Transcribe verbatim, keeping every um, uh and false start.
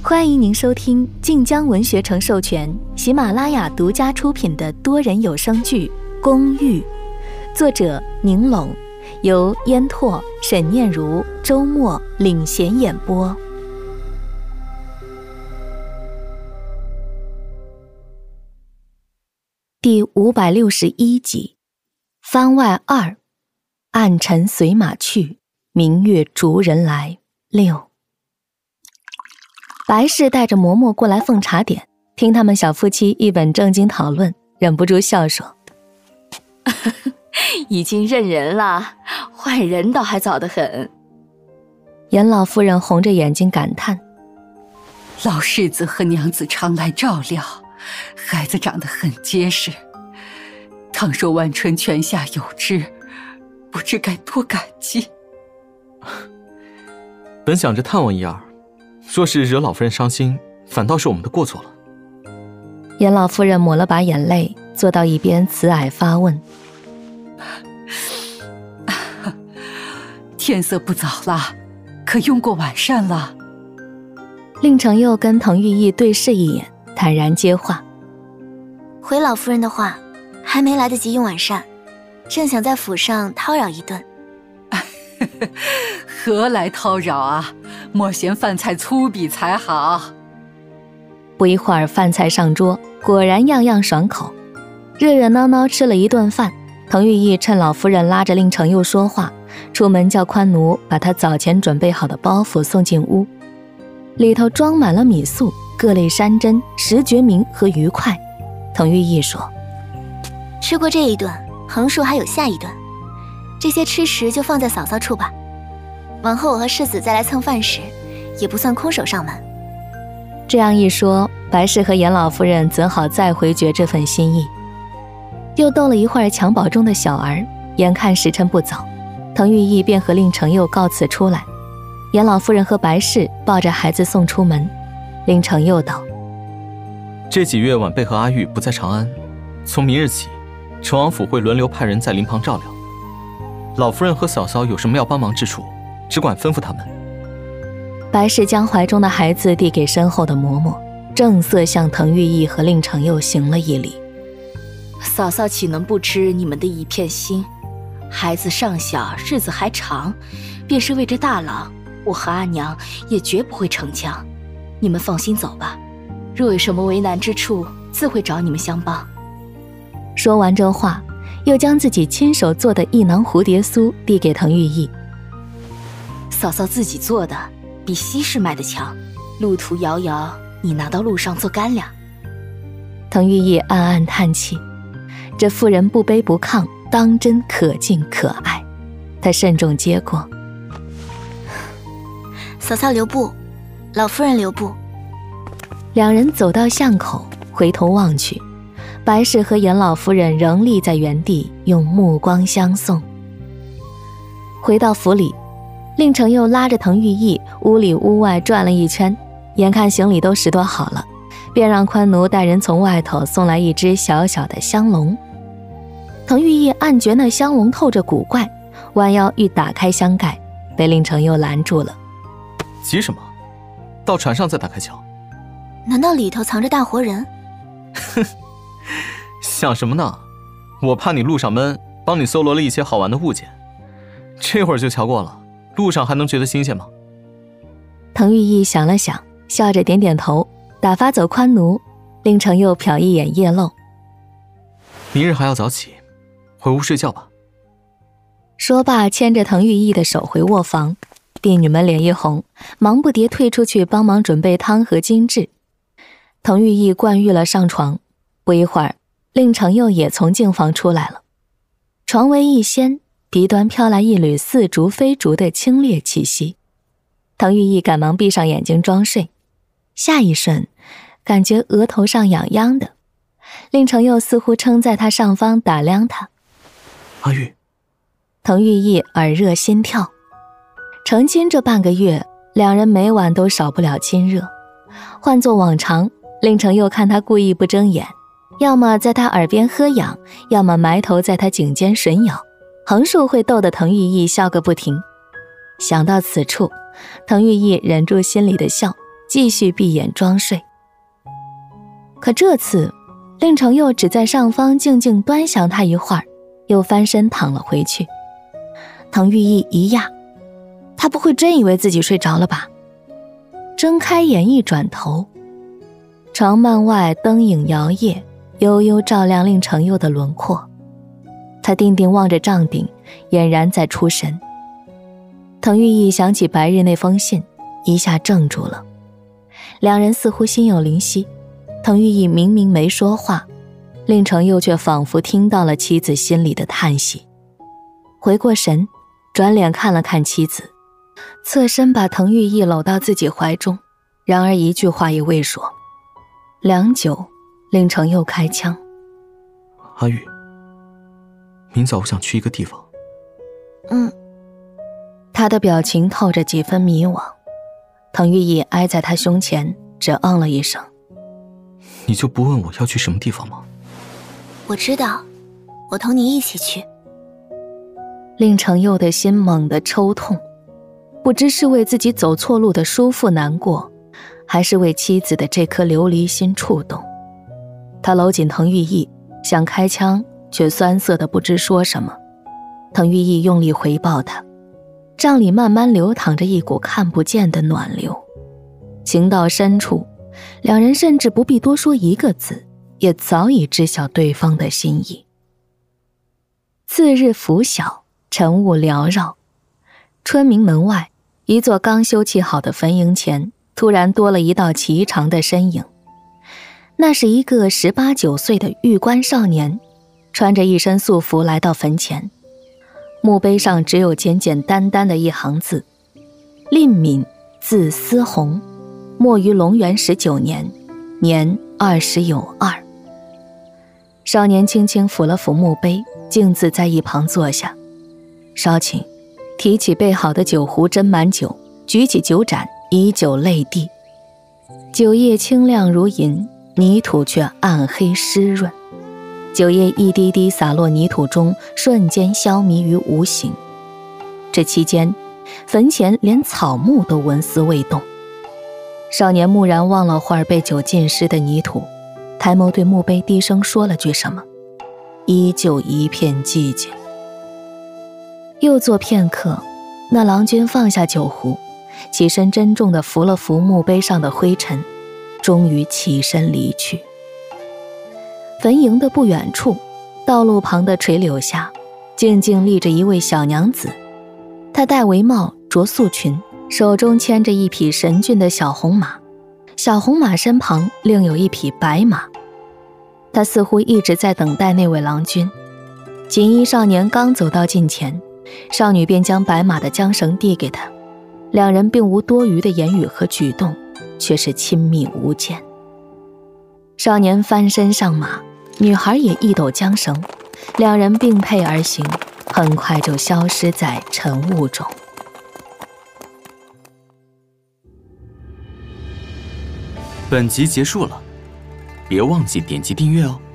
欢迎您收听晋江文学城授权、喜马拉雅独家出品的多人有声剧《公寓》，作者宁拢，由烟拓、沈念如、周末领衔演播。第五百六十一集，番外二，暗尘随马去，明月逐人来六。白氏带着嬷嬷过来奉茶点，听他们小夫妻一本正经讨论，忍不住笑说： 已经认人了，换人倒还早得很。 严老夫人红着眼睛感叹： 老世子和娘子常来照料，孩子长得很结实，倘若万春泉下有知，不知该多感激。 本想着探望一二，若是惹老夫人伤心，反倒是我们的过错了。 严老夫人抹了把眼泪，坐到一边慈蔼发问： 天色不早了，可用过晚膳了？ 令程佑跟滕玉意对视一眼，坦然接话： 回老夫人的话，还没来得及用晚膳，正想在府上叨扰一顿。 何来叨扰啊，莫嫌饭菜粗鄙才好。 不一会儿，饭菜上桌，果然样样爽口。热热闹闹吃了一顿饭，滕玉意趁老夫人拉着令程佑说话，出门叫宽奴把他早前准备好的包袱送进屋，里头装满了米粟、各类山珍、石决明和鱼块。滕玉意说： 吃过这一顿，横竖还有下一顿，这些吃食就放在嫂嫂处吧，往后我和世子再来蹭饭时，也不算空手上门。 这样一说，白氏和严老夫人怎好再回绝这份心意？又逗了一会儿襁褓中的小儿，眼看时辰不早，滕玉意便和令程佑告辞出来。严老夫人和白氏抱着孩子送出门。令程佑道： 这几月晚辈和阿玉不在长安，从明日起，成王府会轮流派人在灵旁照料。老夫人和嫂嫂有什么要帮忙之处，只管吩咐他们。 白氏将怀中的孩子递给身后的嬷嬷，正色向滕玉意和令程佑行了一礼。 嫂嫂岂能不知你们的一片心？孩子尚小，日子还长，便是为这大郎，我和阿娘也绝不会逞强。你们放心走吧，若有什么为难之处，自会找你们相帮。 说完这话，又将自己亲手做的一囊蝴蝶酥递给滕玉意。 嫂嫂自己做的，比西市卖的强，路途遥遥，你拿到路上做干粮。 滕玉意暗暗叹气，这妇人不卑不亢，当真可敬可爱。他慎重接过： 嫂嫂留步，老夫人留步。 两人走到巷口，回头望去，白氏和严老夫人仍立在原地，用目光相送。回到府里，令程佑拉着滕玉意屋里屋外转了一圈，眼看行李都拾掇好了，便让宽奴带人从外头送来一只小小的香笼。滕玉意暗觉那香笼透着古怪，弯腰欲打开香盖，被令程佑拦住了。 急什么？到船上再打开瞧。 难道里头藏着大活人？ 哼，想什么呢？我怕你路上闷，帮你搜罗了一些好玩的物件，这会儿就瞧过了，路上还能觉得新鲜吗？ 滕玉意想了想，笑着点点头，打发走宽奴。令程佑瞟一眼夜漏： 明日还要早起，回屋睡觉吧。 说罢，牵着滕玉意的手回卧房。婢女们脸一红，忙不迭退出去帮忙准备汤和精致。滕玉意灌浴了上床，不一会儿，令程佑也从净房出来了。床围一掀，鼻端飘来一缕似竹非竹的清冽气息。滕玉意赶忙闭上眼睛装睡，下一瞬，感觉额头上痒痒的。令程佑似乎撑在他上方打量他。 阿玉。 滕玉意耳热心跳。成亲这半个月，两人每晚都少不了亲热。换作往常，令程佑看他故意不睁眼，要么在他耳边呵痒，要么埋头在他颈间吮咬，横竖会逗得滕玉意笑个不停。想到此处，滕玉意忍住心里的笑， 继续闭眼装睡。可这次令程佑只在上方静静端详他一会儿，又翻身躺了回去。滕玉意一讶，他不会真以为自己睡着了吧？睁开眼一转头，长幔外灯影摇曳，悠悠照亮令程佑的轮廓。他定定望着帐顶，俨然在出神。滕玉意想起白日那封信，一下怔住了。两人似乎心有灵犀，滕玉意明明没说话，令程佑却仿佛听到了妻子心里的叹息。回过神，转脸看了看妻子，侧身把滕玉意搂到自己怀中，然而一句话也未说。良久，令程佑开腔： 阿玉，明早我想去一个地方。 嗯。 他的表情透着几分迷惘。滕玉意挨在他胸前，只嗯了一声。 你就不问我要去什么地方吗？ 我知道，我同你一起去。 令程佑的心猛地抽痛，不知是为自己走错路的叔父难过，还是为妻子的这颗琉璃心触动。他搂紧滕玉意，想开腔，却酸涩的不知说什么。滕玉意用力回抱他，帐里慢慢流淌着一股看不见的暖流。情到深处，两人甚至不必多说一个字，也早已知晓对方的心意。次日拂晓，晨雾缭绕，春明门外，一座刚修葺好的坟茔前，突然多了一道颀长的身影。那是一个十八九岁的玉冠少年，穿着一身素服来到坟前。墓碑上只有简简单单的一行字：令敏，字思宏，没于隆元十九年，年二十有二。少年轻轻抚了抚墓碑，径自在一旁坐下。稍请，提起备好的酒壶斟满酒，举起酒盏，以酒泪滴。酒液清亮如银，泥土却暗黑湿润。酒液一滴滴洒落泥土中，瞬间消弭于无形。这期间，坟前连草木都纹丝未动。少年蓦然望了会儿被酒浸湿的泥土，抬眸对墓碑低声说了句什么，依旧一片寂静。又坐片刻，那郎君放下酒壶，起身珍重地拂了拂墓碑上的灰尘，终于起身离去。坟茔的不远处，道路旁的垂柳下，静静立着一位小娘子。她戴围帽，着素裙，手中牵着一匹神骏的小红马，小红马身旁另有一匹白马。她似乎一直在等待那位郎君。锦衣少年刚走到近前，少女便将白马的缰绳递给他，两人并无多余的言语和举动，却是亲密无间。少年翻身上马，女孩也一抖缰绳，两人并辔而行，很快就消失在晨雾中。 本集结束了，别忘记点击订阅哦。